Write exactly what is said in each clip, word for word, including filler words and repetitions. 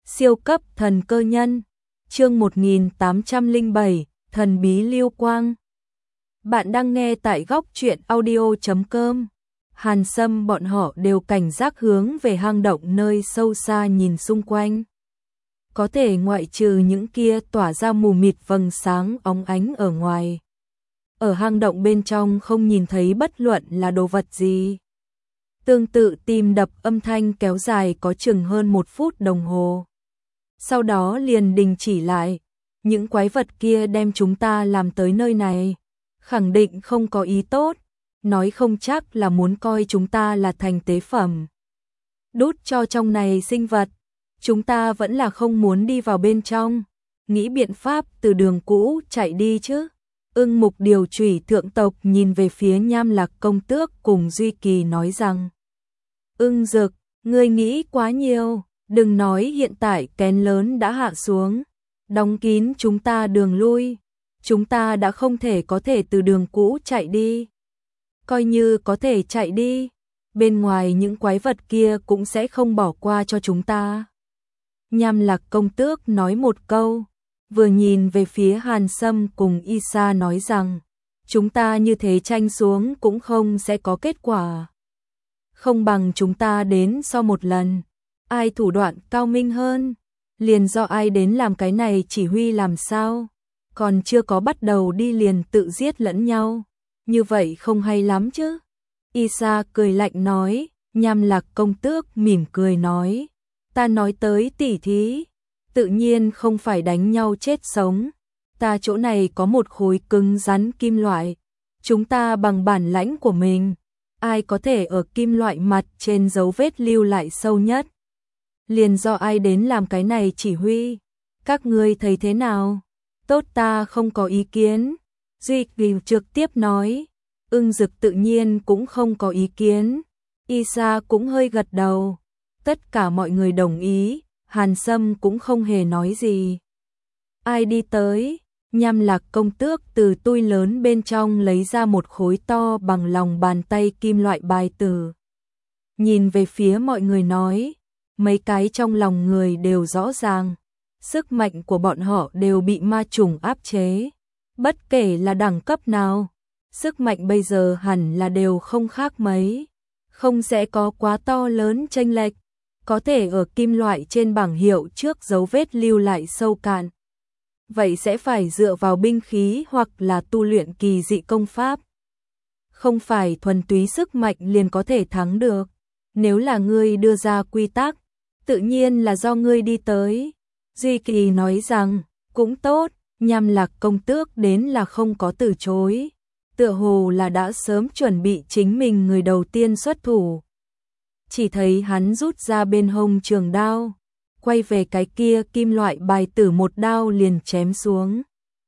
Siêu cấp thần cơ nhân, chương một nghìn tám trăm lẻ bảy, thần bí lưu quang. Bạn đang nghe tại góc truyện audio chấm com. Hàn Sâm bọn họ đều cảnh giác hướng về hang động nơi sâu xa nhìn xung quanh. Có thể ngoại trừ những kia tỏa ra mù mịt vầng sáng óng ánh ở ngoài. Ở hang động bên trong không nhìn thấy bất luận là đồ vật gì. Tương tự tim đập âm thanh kéo dài có chừng hơn một phút đồng hồ. Sau đó liền đình chỉ lại, những quái vật kia đem chúng ta làm tới nơi này, khẳng định không có ý tốt, nói không chắc là muốn coi chúng ta là thành tế phẩm. Đút cho trong này sinh vật, chúng ta vẫn là không muốn đi vào bên trong, nghĩ biện pháp từ đường cũ chạy đi chứ. Ưng Mục Điều Chủy thượng tộc nhìn về phía Nham Lạc công tước cùng Duy Kỳ nói rằng: Ưng Dực, ngươi nghĩ quá nhiều. Đừng nói hiện tại kén lớn đã hạ xuống, đóng kín chúng ta đường lui, chúng ta đã không thể có thể từ đường cũ chạy đi. Coi như có thể chạy đi, bên ngoài những quái vật kia cũng sẽ không bỏ qua cho chúng ta. Nham Lạc công tước nói một câu, vừa nhìn về phía Hàn Sâm cùng Isa nói rằng, chúng ta như thế tranh xuống cũng không sẽ có kết quả. Không bằng chúng ta đến so một lần. Ai thủ đoạn cao minh hơn, liền do ai đến làm cái này chỉ huy làm sao, còn chưa có bắt đầu đi liền tự giết lẫn nhau, như vậy không hay lắm chứ. Isa cười lạnh nói. Nham Lạc công tước mỉm cười nói, ta nói tới tỉ thí, tự nhiên không phải đánh nhau chết sống, ta chỗ này có một khối cứng rắn kim loại, chúng ta bằng bản lãnh của mình, ai có thể ở kim loại mặt trên dấu vết lưu lại sâu nhất. Liền do ai đến làm cái này chỉ huy, các ngươi thấy thế nào? Tốt, ta không có ý kiến. Duy Kỳ trực tiếp nói. Ưng Dực tự nhiên cũng không có ý kiến. Isa cũng hơi gật đầu. Tất cả mọi người đồng ý, Hàn Sâm cũng không hề nói gì. Ai đi tới? Nham Lạc công tước từ tui lớn bên trong lấy ra một khối to bằng lòng bàn tay kim loại bài tử. Nhìn về phía mọi người nói. Mấy cái trong lòng người đều rõ ràng, sức mạnh của bọn họ đều bị ma trùng áp chế, bất kể là đẳng cấp nào, sức mạnh bây giờ hẳn là đều không khác mấy, không sẽ có quá to lớn chênh lệch, có thể ở kim loại trên bảng hiệu trước dấu vết lưu lại sâu cạn. Vậy sẽ phải dựa vào binh khí hoặc là tu luyện kỳ dị công pháp. Không phải thuần túy sức mạnh liền có thể thắng được, nếu là ngươi đưa ra quy tắc, tự nhiên là do ngươi đi tới. Duy Kỳ nói rằng, cũng tốt, Nham Lạc công tước đến là không có từ chối. Tựa hồ là đã sớm chuẩn bị chính mình người đầu tiên xuất thủ. Chỉ thấy hắn rút ra bên hông trường đao, quay về cái kia kim loại bài tử một đao liền chém xuống.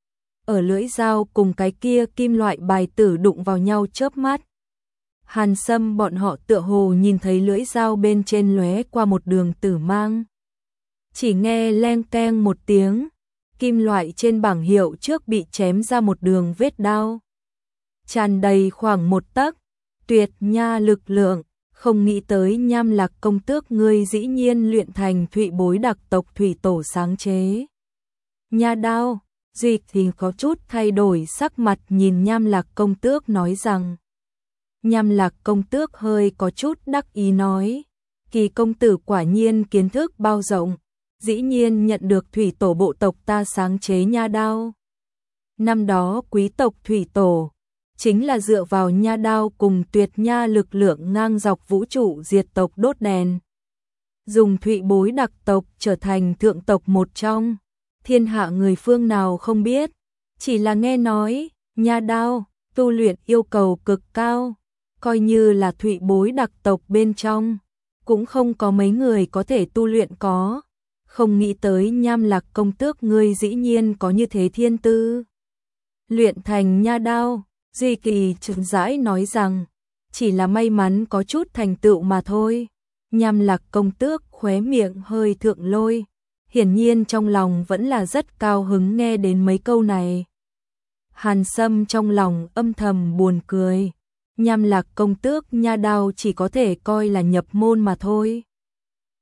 Ở lưỡi dao cùng cái kia kim loại bài tử đụng vào nhau chớp mắt. Hàn Sâm bọn họ tựa hồ nhìn thấy lưỡi dao bên trên lóe qua một đường tử mang. Chỉ nghe leng keng một tiếng, kim loại trên bảng hiệu trước bị chém ra một đường vết đao. Tràn đầy khoảng một tấc, tuyệt nha lực lượng, không nghĩ tới Nham Lạc công tước ngươi dĩ nhiên luyện thành thụy bối đặc tộc thủy tổ sáng chế. Nha đao, Duy thì có chút thay đổi sắc mặt nhìn Nham Lạc công tước nói rằng. Nham Lạc công tước hơi có chút đắc ý nói, Kỳ công tử quả nhiên kiến thức bao rộng, dĩ nhiên nhận được thủy tổ bộ tộc ta sáng chế nha đao. Năm đó quý tộc thủy tổ, chính là dựa vào nha đao cùng tuyệt nha lực lượng ngang dọc vũ trụ diệt tộc đốt đèn. Dùng thụy bối đặc tộc trở thành thượng tộc một trong, thiên hạ người phương nào không biết, chỉ là nghe nói, nha đao, tu luyện yêu cầu cực cao. Coi như là thụy bối đặc tộc bên trong, cũng không có mấy người có thể tu luyện có. Không nghĩ tới Nham Lạc công tước ngươi dĩ nhiên có như thế thiên tư. Luyện thành nha đao, Duy Kỳ chậm rãi nói rằng, chỉ là may mắn có chút thành tựu mà thôi. Nham Lạc công tước khóe miệng hơi thượng lôi, hiển nhiên trong lòng vẫn là rất cao hứng nghe đến mấy câu này. Hàn Sâm trong lòng âm thầm buồn cười. Nham Lạc công tước nha đao chỉ có thể coi là nhập môn mà thôi.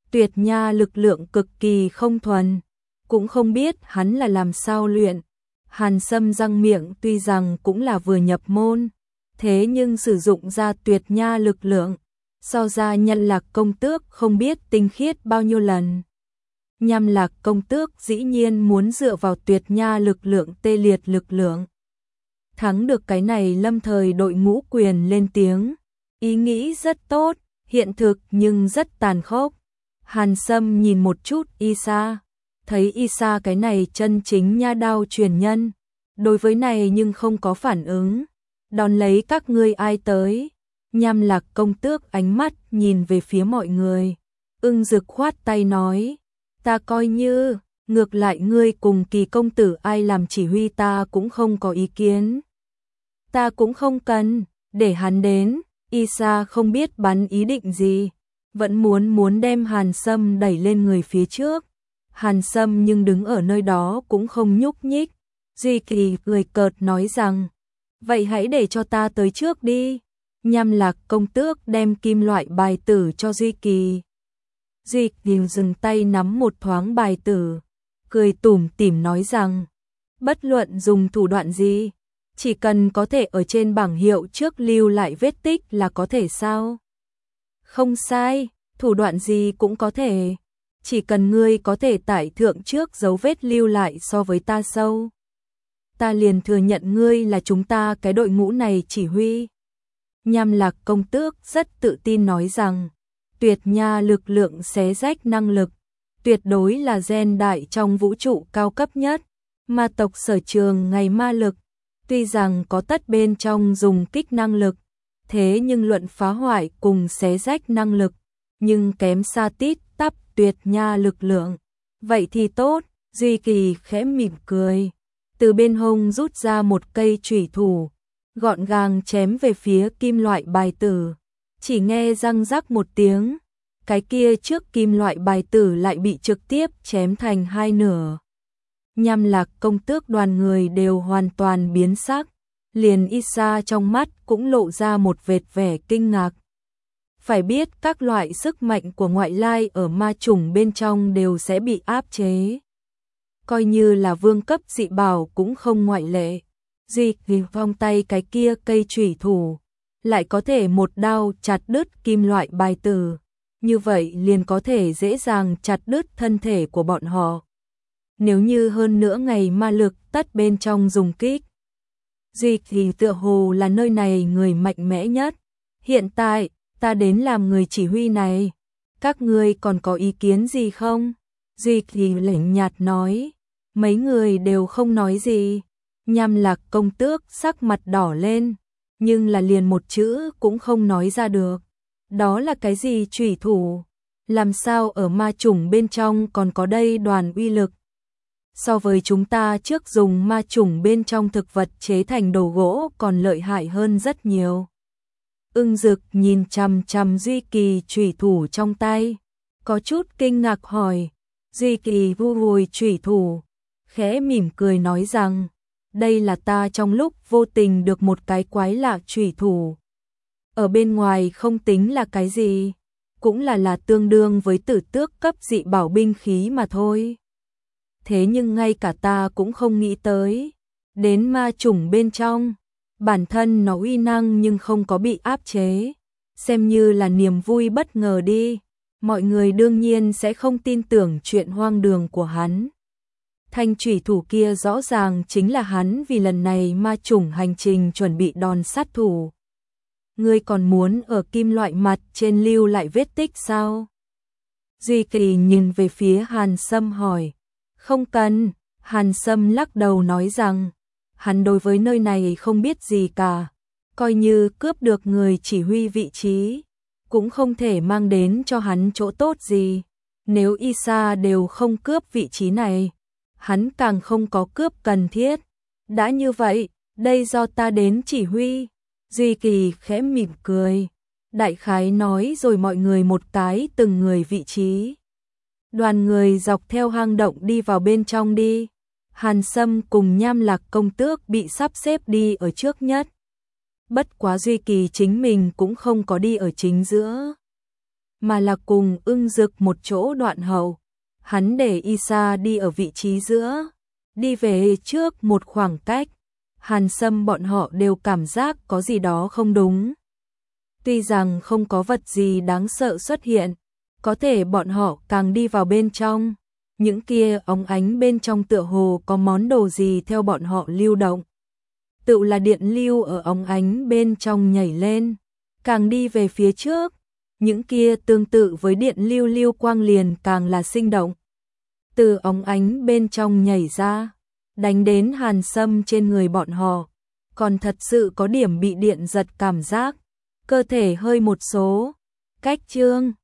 Tuyệt nha lực lượng cực kỳ không thuần, cũng không biết hắn là làm sao luyện. Hàn Sâm răng miệng, tuy rằng cũng là vừa nhập môn, thế nhưng sử dụng ra tuyệt nha lực lượng, so ra Nhân Lạc công tước không biết tinh khiết bao nhiêu lần. Nham Lạc công tước dĩ nhiên muốn dựa vào tuyệt nha lực lượng tê liệt lực lượng. Thắng được cái này lâm thời đội ngũ quyền lên tiếng, ý nghĩ rất tốt, hiện thực nhưng rất tàn khốc. Hàn Sâm nhìn một chút Isa, thấy Isa cái này chân chính nha đao truyền nhân, đối với này nhưng không có phản ứng. Đón lấy các ngươi ai tới? Nham Lạc công tước ánh mắt nhìn về phía mọi người. Ưng Dực khoát tay nói, ta coi như, ngược lại ngươi cùng Kỳ công tử ai làm chỉ huy ta cũng không có ý kiến. Ta cũng không cần, để hắn đến. Isa không biết bắn ý định gì, vẫn muốn muốn đem Hàn Sâm đẩy lên người phía trước. Hàn Sâm nhưng đứng ở nơi đó cũng không nhúc nhích. Duy Kỳ cười cợt nói rằng, vậy hãy để cho ta tới trước đi. Nham Lạc công tước đem kim loại bài tử cho Duy Kỳ. Duy Kỳ dừng tay nắm một thoáng bài tử, cười tủm tỉm nói rằng, bất luận dùng thủ đoạn gì, chỉ cần có thể ở trên bảng hiệu trước lưu lại vết tích là có thể sao? Không sai, thủ đoạn gì cũng có thể, chỉ cần ngươi có thể tải thượng trước dấu vết lưu lại so với ta sâu, ta liền thừa nhận ngươi là chúng ta cái đội ngũ này chỉ huy. Nham Lạc công tước rất tự tin nói rằng, tuyệt nha lực lượng xé rách năng lực, tuyệt đối là gen đại trong vũ trụ cao cấp nhất, ma tộc sở trường ngày ma lực, tuy rằng có tất bên trong dùng kích năng lực, thế nhưng luận phá hoại cùng xé rách năng lực, nhưng kém xa tít tắp tuyệt nha lực lượng. Vậy thì tốt, Duy Kỳ khẽ mỉm cười, từ bên hông rút ra một cây chủy thủ, gọn gàng chém về phía kim loại bài tử. Chỉ nghe răng rắc một tiếng, cái kia trước kim loại bài tử lại bị trực tiếp chém thành hai nửa. Nham Lạc công tước đoàn người đều hoàn toàn biến sắc, liền Isa trong mắt cũng lộ ra một vệt vẻ kinh ngạc. Phải biết các loại sức mạnh của ngoại lai ở ma chủng bên trong đều sẽ bị áp chế. Coi như là vương cấp dị bảo cũng không ngoại lệ. Duy Kỳ vòng tay cái kia cây chủy thủ, lại có thể một đao chặt đứt kim loại bài tử. Như vậy liền có thể dễ dàng chặt đứt thân thể của bọn họ. Nếu như hơn nữa ngày ma lực tất bên trong dùng kích. Duy Kỳ tựa hồ là nơi này người mạnh mẽ nhất. Hiện tại, ta đến làm người chỉ huy này. Các ngươi còn có ý kiến gì không? Duy Kỳ lạnh nhạt nói. Mấy người đều không nói gì. Nham Lạc công tước sắc mặt đỏ lên, nhưng là liền một chữ cũng không nói ra được. Đó là cái gì chủy thủ? Làm sao ở ma chủng bên trong còn có đây đoàn uy lực? So với chúng ta trước dùng ma chủng bên trong thực vật chế thành đồ gỗ còn lợi hại hơn rất nhiều. Ưng Dực nhìn chằm chằm Duy Kỳ chủy thủ trong tay, có chút kinh ngạc hỏi. Duy Kỳ vu vùi chủy thủ, khẽ mỉm cười nói rằng, đây là ta trong lúc vô tình được một cái quái lạ chủy thủ. Ở bên ngoài không tính là cái gì, cũng là là tương đương với tử tước cấp dị bảo binh khí mà thôi. Thế nhưng ngay cả ta cũng không nghĩ tới, đến ma chủng bên trong, bản thân nó uy năng nhưng không có bị áp chế, xem như là niềm vui bất ngờ đi. Mọi người đương nhiên sẽ không tin tưởng chuyện hoang đường của hắn. Thanh chủy thủ kia rõ ràng chính là hắn vì lần này ma chủng hành trình chuẩn bị đòn sát thủ. Ngươi còn muốn ở kim loại mặt trên lưu lại vết tích sao? Duy Kỳ nhìn về phía Hàn Sâm hỏi. Không cần, Hàn Sâm lắc đầu nói rằng, hắn đối với nơi này không biết gì cả, coi như cướp được người chỉ huy vị trí, cũng không thể mang đến cho hắn chỗ tốt gì. Nếu Isa đều không cướp vị trí này, hắn càng không có cướp cần thiết. Đã như vậy, đây do ta đến chỉ huy. Duy Kỳ khẽ mỉm cười, đại khái nói rồi mọi người một cái từng người vị trí. Đoàn người dọc theo hang động đi vào bên trong đi. Hàn Sâm cùng Nham Lạc công tước bị sắp xếp đi ở trước nhất. Bất quá Duy Kỳ chính mình cũng không có đi ở chính giữa. mà là cùng Ưng Dực một chỗ đoạn hậu. Hắn để Isa đi ở vị trí giữa, đi về trước một khoảng cách. Hàn Sâm bọn họ đều cảm giác có gì đó không đúng. Tuy rằng không có vật gì đáng sợ xuất hiện, có thể bọn họ càng đi vào bên trong, những kia óng ánh bên trong tựa hồ có món đồ gì theo bọn họ lưu động. Tự là điện lưu ở óng ánh bên trong nhảy lên, càng đi về phía trước, những kia tương tự với điện lưu lưu quang liền càng là sinh động. Từ óng ánh bên trong nhảy ra, đánh đến Hàn Sâm trên người bọn họ, còn thật sự có điểm bị điện giật cảm giác, cơ thể hơi một số. Cách chương